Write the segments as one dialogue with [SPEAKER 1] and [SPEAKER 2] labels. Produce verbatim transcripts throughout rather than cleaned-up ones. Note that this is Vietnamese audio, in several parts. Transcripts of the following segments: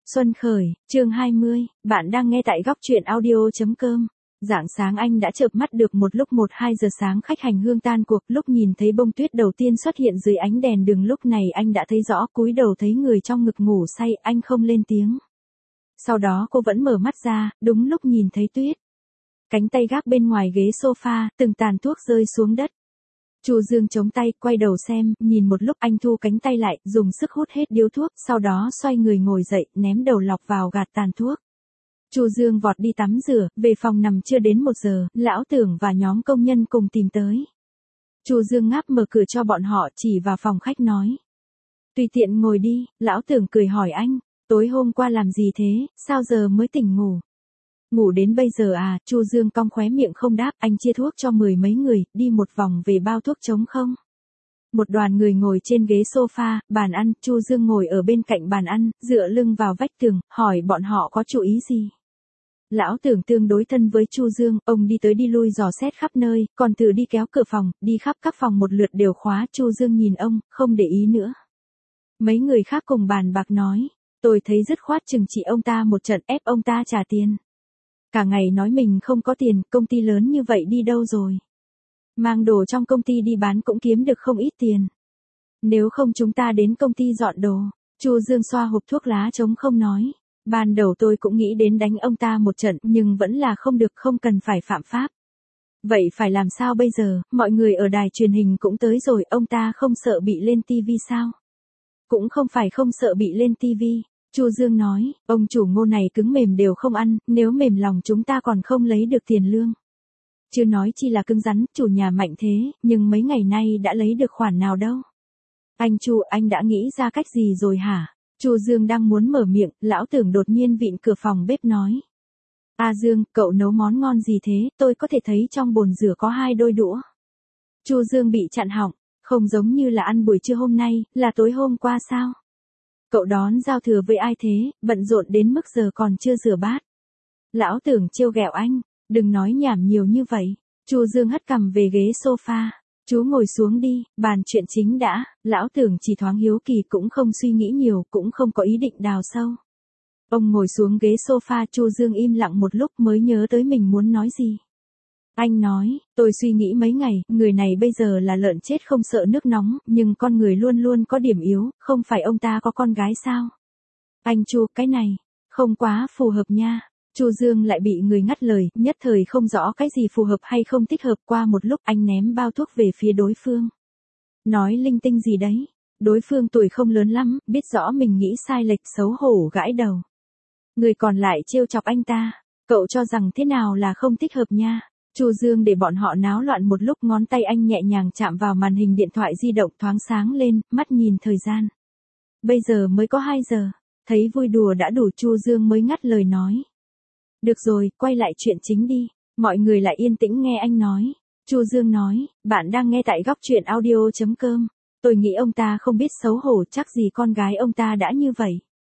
[SPEAKER 1] Xuân khởi, chương hai mươi, bạn đang nghe tại góc truyện audio chấm com. Rạng sáng anh đã chợp mắt được một lúc một hai giờ sáng khách hành hương tan cuộc, lúc nhìn thấy bông tuyết đầu tiên xuất hiện dưới ánh đèn đường, lúc này anh đã thấy rõ, cúi đầu thấy người trong ngực ngủ say, anh không lên tiếng. Sau đó cô vẫn mở mắt ra, đúng lúc nhìn thấy tuyết. Cánh tay gác bên ngoài ghế sofa, từng tàn thuốc rơi xuống đất. Chu Dương chống tay, quay đầu xem, nhìn một lúc anh thu cánh tay lại, dùng sức hút hết điếu thuốc, sau đó xoay người ngồi dậy, ném đầu lọc vào gạt tàn thuốc. Chu Dương vọt đi tắm rửa, về phòng nằm chưa đến một giờ, Lão Tưởng và nhóm công nhân cùng tìm tới. Chu Dương ngáp mở cửa cho bọn họ, chỉ vào phòng khách nói. Tùy tiện ngồi đi. Lão Tưởng cười hỏi anh, tối hôm qua làm gì thế, sao giờ mới tỉnh ngủ? Ngủ đến bây giờ à? Chu Dương cong khóe miệng không đáp, anh chia thuốc cho mười mấy người, đi một vòng về bao thuốc trống không. Một đoàn người ngồi trên ghế sofa, bàn ăn, Chu Dương ngồi ở bên cạnh bàn ăn, dựa lưng vào vách tường, hỏi bọn họ có chú ý gì. Lão Tưởng tương đối thân với Chu Dương, ông đi tới đi lui dò xét khắp nơi, còn tự đi kéo cửa phòng, đi khắp các phòng một lượt đều khóa. Chu Dương nhìn ông, không để ý nữa. Mấy người khác cùng bàn bạc nói, tôi thấy dứt khoát trừng trị ông ta một trận, ép ông ta trả tiền. Cả ngày nói mình không có tiền, công ty lớn như vậy đi đâu rồi? Mang đồ trong công ty đi bán cũng kiếm được không ít tiền. Nếu không chúng ta đến công ty dọn đồ. Chu Dương xoa hộp thuốc lá trống không nói. Ban đầu tôi cũng nghĩ đến đánh ông ta một trận, nhưng vẫn là không được, không cần phải phạm pháp. Vậy phải làm sao bây giờ? Mọi người ở đài truyền hình cũng tới rồi, ông ta không sợ bị lên tivi sao? Cũng không phải không sợ bị lên tivi. Chu Dương nói, ông chủ Ngô này cứng mềm đều không ăn, nếu mềm lòng chúng ta còn không lấy được tiền lương. Chưa nói chi là cứng rắn, chủ nhà mạnh thế, nhưng mấy ngày nay đã lấy được khoản nào đâu. Anh Chu, anh đã nghĩ ra cách gì rồi hả? Chu Dương đang muốn mở miệng, Lão Tưởng đột nhiên vịn cửa phòng bếp nói. A Dương, cậu nấu món ngon gì thế, tôi có thể thấy trong bồn rửa có hai đôi đũa. Chu Dương bị chặn họng, không giống như là ăn buổi trưa hôm nay, là tối hôm qua sao? Cậu đón giao thừa với ai thế, bận rộn đến mức giờ còn chưa rửa bát. Lão Tưởng trêu ghẹo anh, đừng nói nhảm nhiều như vậy. Chu Dương hất cằm về ghế sofa, chú ngồi xuống đi, bàn chuyện chính đã. Lão Tưởng chỉ thoáng hiếu kỳ, cũng không suy nghĩ nhiều, cũng không có ý định đào sâu. Ông ngồi xuống ghế sofa, Chu Dương im lặng một lúc mới nhớ tới mình muốn nói gì. Anh nói, tôi suy nghĩ mấy ngày, người này bây giờ là lợn chết không sợ nước nóng, nhưng con người luôn luôn có điểm yếu, không phải ông ta có con gái sao? Anh Chu, cái này, không quá phù hợp nha. Chu Dương lại bị người ngắt lời, nhất thời không rõ cái gì phù hợp hay không thích hợp. Qua một lúc anh ném bao thuốc về phía đối phương. Nói linh tinh gì đấy? Đối phương tuổi không lớn lắm, biết rõ mình nghĩ sai lệch, xấu hổ gãi đầu. Người còn lại trêu chọc anh ta, cậu cho rằng thế nào là không thích hợp nha? Chu Dương để bọn họ náo loạn một lúc, ngón tay anh nhẹ nhàng chạm vào màn hình điện thoại di động, thoáng sáng lên, mắt nhìn thời gian. Bây giờ mới có hai giờ, thấy vui đùa đã đủ, Chu Dương mới ngắt lời nói. Được rồi, quay lại chuyện chính đi. Mọi người lại yên tĩnh nghe anh nói. Chu Dương nói, bạn đang nghe tại góc truyện audio chấm com. Tôi nghĩ ông ta không biết xấu hổ, chắc gì con gái ông ta đã như vậy.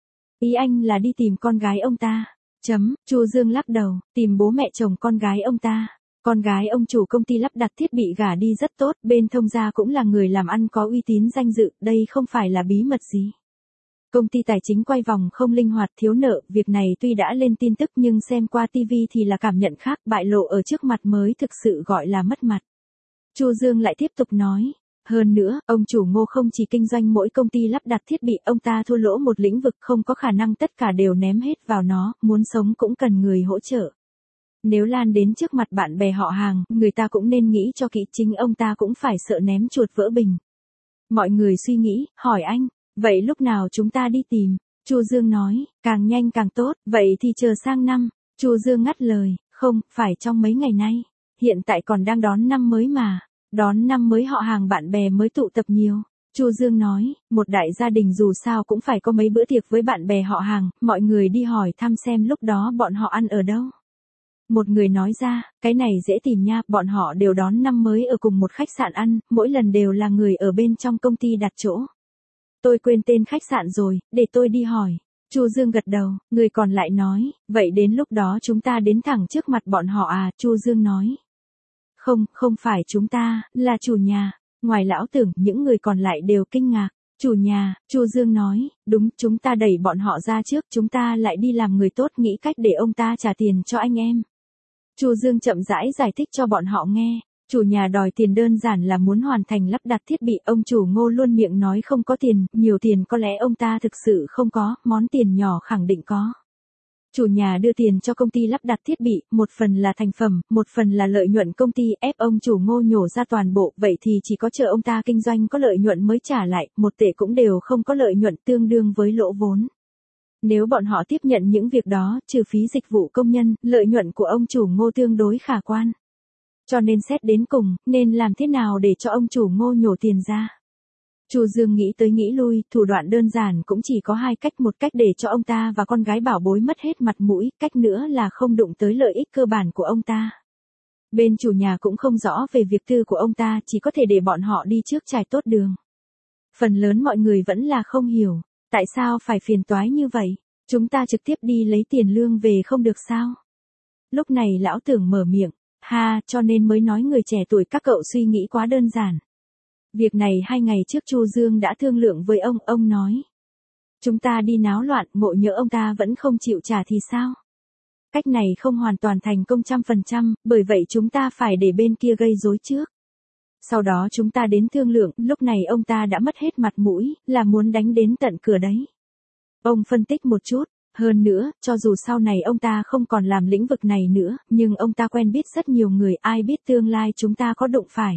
[SPEAKER 1] Ý anh là đi tìm con gái ông ta. Chấm, Chu Dương lắc đầu, tìm bố mẹ chồng con gái ông ta. Con gái ông chủ công ty lắp đặt thiết bị gả đi rất tốt, bên thông gia cũng là người làm ăn có uy tín danh dự, đây không phải là bí mật gì. Công ty tài chính quay vòng không linh hoạt, thiếu nợ, việc này tuy đã lên tin tức nhưng xem qua tivi thì là cảm nhận khác, bại lộ ở trước mặt mới thực sự gọi là mất mặt. Chu Dương lại tiếp tục nói, hơn nữa, ông chủ Ngô không chỉ kinh doanh mỗi công ty lắp đặt thiết bị, ông ta thua lỗ một lĩnh vực, không có khả năng tất cả đều ném hết vào nó, muốn sống cũng cần người hỗ trợ. Nếu lan đến trước mặt bạn bè họ hàng, người ta cũng nên nghĩ cho kỹ, chính ông ta cũng phải sợ ném chuột vỡ bình. Mọi người suy nghĩ, hỏi anh, vậy lúc nào chúng ta đi tìm? Chu Dương nói, càng nhanh càng tốt, vậy thì chờ sang năm. Chu Dương ngắt lời, không, phải trong mấy ngày nay. Hiện tại còn đang đón năm mới mà. Đón năm mới họ hàng bạn bè mới tụ tập nhiều. Chu Dương nói, một đại gia đình dù sao cũng phải có mấy bữa tiệc với bạn bè họ hàng, mọi người đi hỏi thăm xem lúc đó bọn họ ăn ở đâu. Một người nói ra, cái này dễ tìm nha, bọn họ đều đón năm mới ở cùng một khách sạn ăn, mỗi lần đều là người ở bên trong công ty đặt chỗ. Tôi quên tên khách sạn rồi, để tôi đi hỏi. Chu Dương gật đầu, người còn lại nói, vậy đến lúc đó chúng ta đến thẳng trước mặt bọn họ à? Chu Dương nói. Không, không phải chúng ta, là chủ nhà. Ngoài Lão Tưởng, những người còn lại đều kinh ngạc. Chủ nhà, Chu Dương nói, đúng, chúng ta đẩy bọn họ ra trước, chúng ta lại đi làm người tốt nghĩ cách để ông ta trả tiền cho anh em. Chu Dương chậm rãi giải thích cho bọn họ nghe. Chủ nhà đòi tiền đơn giản là muốn hoàn thành lắp đặt thiết bị, ông chủ Ngô luôn miệng nói không có tiền, nhiều tiền có lẽ ông ta thực sự không có, món tiền nhỏ khẳng định có. Chủ nhà đưa tiền cho công ty lắp đặt thiết bị, một phần là thành phẩm, một phần là lợi nhuận công ty, ép ông chủ Ngô nhổ ra toàn bộ, vậy thì chỉ có chờ ông ta kinh doanh có lợi nhuận mới trả lại, một tệ cũng đều không có lợi nhuận, tương đương với lỗ vốn. Nếu bọn họ tiếp nhận những việc đó, trừ phí dịch vụ công nhân, lợi nhuận của ông chủ Ngô tương đối khả quan. Cho nên xét đến cùng, nên làm thế nào để cho ông chủ Ngô nhổ tiền ra? Chu Dương nghĩ tới nghĩ lui, thủ đoạn đơn giản cũng chỉ có hai cách, một cách để cho ông ta và con gái bảo bối mất hết mặt mũi, cách nữa là không đụng tới lợi ích cơ bản của ông ta. Bên chủ nhà cũng không rõ về việc tư của ông ta, chỉ có thể để bọn họ đi trước trải tốt đường. Phần lớn mọi người vẫn là không hiểu, tại sao phải phiền toái như vậy, chúng ta trực tiếp đi lấy tiền lương về không được sao? Lúc này lão Tưởng mở miệng, ha, cho nên mới nói người trẻ tuổi các cậu suy nghĩ quá đơn giản. Việc này hai ngày trước Chu Dương đã thương lượng với ông, ông nói. Chúng ta đi náo loạn, ngộ nhỡ ông ta vẫn không chịu trả thì sao? Cách này không hoàn toàn thành công trăm phần trăm, bởi vậy chúng ta phải để bên kia gây rối trước. Sau đó chúng ta đến thương lượng, lúc này ông ta đã mất hết mặt mũi, là muốn đánh đến tận cửa đấy. Ông phân tích một chút, hơn nữa, cho dù sau này ông ta không còn làm lĩnh vực này nữa, nhưng ông ta quen biết rất nhiều người, ai biết tương lai chúng ta có đụng phải.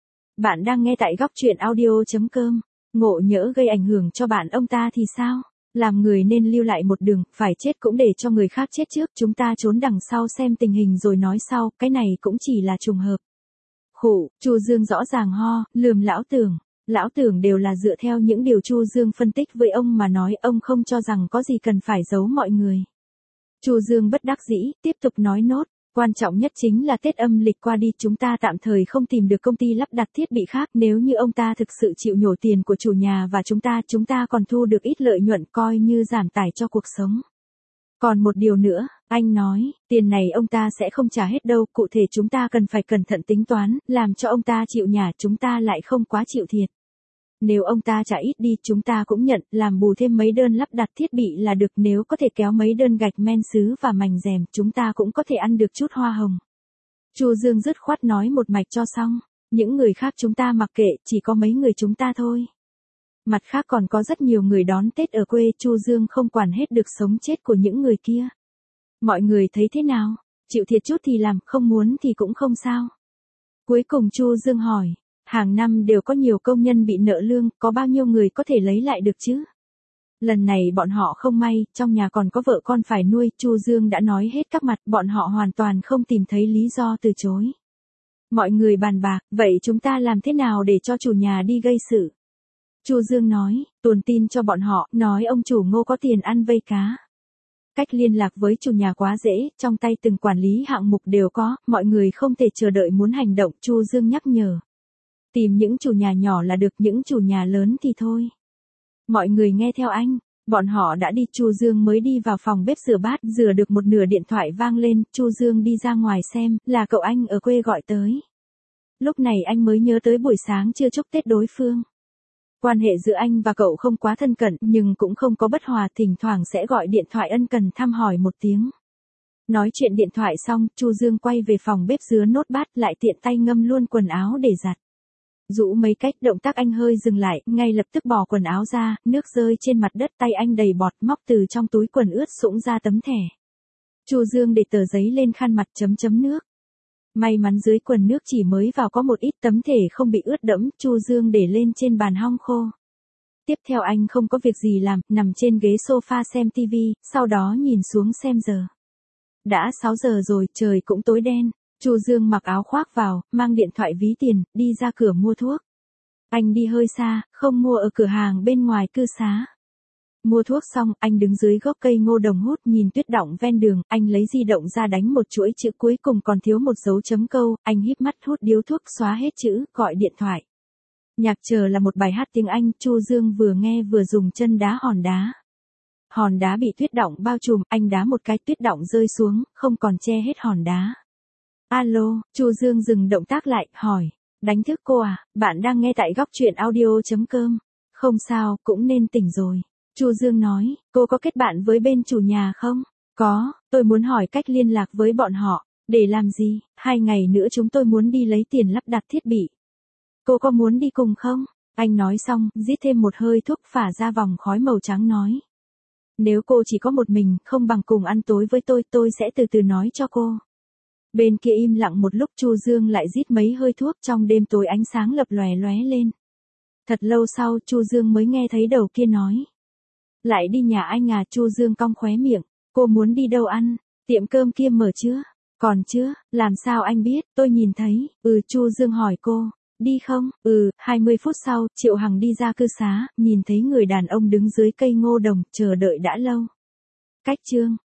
[SPEAKER 1] Bạn đang nghe tại góc truyện audio.com, ngộ nhỡ gây ảnh hưởng cho bạn ông ta thì sao? Làm người nên lưu lại một đường, phải chết cũng để cho người khác chết trước, chúng ta trốn đằng sau xem tình hình rồi nói sau, cái này cũng chỉ là trùng hợp. Khụ, Chu Dương rõ ràng ho, lườm lão Tưởng. Lão Tưởng đều là dựa theo những điều Chu Dương phân tích với ông mà nói, ông không cho rằng có gì cần phải giấu mọi người. Chu Dương bất đắc dĩ, tiếp tục nói nốt. Quan trọng nhất chính là Tết âm lịch qua đi, chúng ta tạm thời không tìm được công ty lắp đặt thiết bị khác, nếu như ông ta thực sự chịu nhổ tiền của chủ nhà và chúng ta, chúng ta còn thu được ít lợi nhuận, coi như giảm tải cho cuộc sống. Còn một điều nữa, anh nói, tiền này ông ta sẽ không trả hết đâu, cụ thể chúng ta cần phải cẩn thận tính toán, làm cho ông ta chịu nhả, chúng ta lại không quá chịu thiệt. Nếu ông ta trả ít đi, chúng ta cũng nhận, làm bù thêm mấy đơn lắp đặt thiết bị là được, nếu có thể kéo mấy đơn gạch men sứ và mảnh rèm, chúng ta cũng có thể ăn được chút hoa hồng. Chu Dương dứt khoát nói một mạch cho xong, những người khác chúng ta mặc kệ, chỉ có mấy người chúng ta thôi. Mặt khác còn có rất nhiều người đón Tết ở quê, Chu Dương không quản hết được sống chết của những người kia. Mọi người thấy thế nào? Chịu thiệt chút thì làm, không muốn thì cũng không sao. Cuối cùng Chu Dương hỏi. Hàng năm đều có nhiều công nhân bị nợ lương, có bao nhiêu người có thể lấy lại được chứ? Lần này bọn họ không may, trong nhà còn có vợ con phải nuôi, Chu Dương đã nói hết các mặt, bọn họ hoàn toàn không tìm thấy lý do từ chối. Mọi người bàn bạc, vậy chúng ta làm thế nào để cho chủ nhà đi gây sự? Chu Dương nói, tuồn tin cho bọn họ, nói ông chủ Ngô có tiền ăn vây cá. Cách liên lạc với chủ nhà quá dễ, trong tay từng quản lý hạng mục đều có, mọi người không thể chờ đợi muốn hành động, Chu Dương nhắc nhở. Tìm những chủ nhà nhỏ là được, những chủ nhà lớn thì thôi. Mọi người nghe theo anh, bọn họ đã đi, Chu Dương mới đi vào phòng bếp rửa bát, rửa được một nửa điện thoại vang lên, Chu Dương đi ra ngoài xem, là cậu anh ở quê gọi tới. Lúc này anh mới nhớ tới buổi sáng chưa chúc Tết đối phương. Quan hệ giữa anh và cậu không quá thân cận, nhưng cũng không có bất hòa, thỉnh thoảng sẽ gọi điện thoại ân cần thăm hỏi một tiếng. Nói chuyện điện thoại xong, Chu Dương quay về phòng bếp rửa nốt bát, lại tiện tay ngâm luôn quần áo để giặt. Rũ mấy cách, động tác anh hơi dừng lại, ngay lập tức bỏ quần áo ra, nước rơi trên mặt đất, tay anh đầy bọt, móc từ trong túi quần ướt sũng ra tấm thẻ. Chu Dương để tờ giấy lên khăn mặt, chấm chấm nước. May mắn dưới quần nước chỉ mới vào có một ít, tấm thẻ không bị ướt đẫm, Chu Dương để lên trên bàn hong khô. Tiếp theo anh không có việc gì làm, nằm trên ghế sofa xem tivi, sau đó nhìn xuống xem giờ. Đã sáu giờ rồi, trời cũng tối đen. Chu Dương mặc áo khoác vào, mang điện thoại ví tiền, đi ra cửa mua thuốc. Anh đi hơi xa, không mua ở cửa hàng bên ngoài cư xá. Mua thuốc xong, anh đứng dưới gốc cây ngô đồng hút, nhìn tuyết đọng ven đường, anh lấy di động ra đánh một chuỗi chữ, cuối cùng còn thiếu một dấu chấm câu, anh híp mắt hút điếu thuốc, xóa hết chữ, gọi điện thoại. Nhạc chờ là một bài hát tiếng Anh, Chu Dương vừa nghe vừa dùng chân đá hòn đá. Hòn đá bị tuyết đọng bao trùm, anh đá một cái, tuyết đọng rơi xuống, không còn che hết hòn đá. Alo, Chu Dương dừng động tác lại, hỏi, đánh thức cô à, bạn đang nghe tại góc truyện audio.com. Không sao, cũng nên tỉnh rồi. Chu Dương nói, cô có kết bạn với bên chủ nhà không? Có, tôi muốn hỏi cách liên lạc với bọn họ. Để làm gì? Hai ngày nữa chúng tôi muốn đi lấy tiền lắp đặt thiết bị. Cô có muốn đi cùng không? Anh nói xong, rít thêm một hơi thuốc phả ra vòng khói màu trắng nói. Nếu cô chỉ có một mình, không bằng cùng ăn tối với tôi, tôi sẽ từ từ nói cho cô. Bên kia im lặng một lúc, Chu Dương lại rít mấy hơi thuốc, trong đêm tối ánh sáng lập lòe lóe lên. Thật lâu sau, Chu Dương mới nghe thấy đầu kia nói. Lại đi nhà anh à? Chu Dương cong khóe miệng. Cô muốn đi đâu ăn? Tiệm cơm kia mở chưa? Còn chưa, làm sao anh biết? Tôi nhìn thấy. Ừ, Chu Dương hỏi cô. Đi không? Ừ, hai mươi phút sau, Triệu Hằng đi ra cư xá, nhìn thấy người đàn ông đứng dưới cây ngô đồng, chờ đợi đã lâu. Cách chương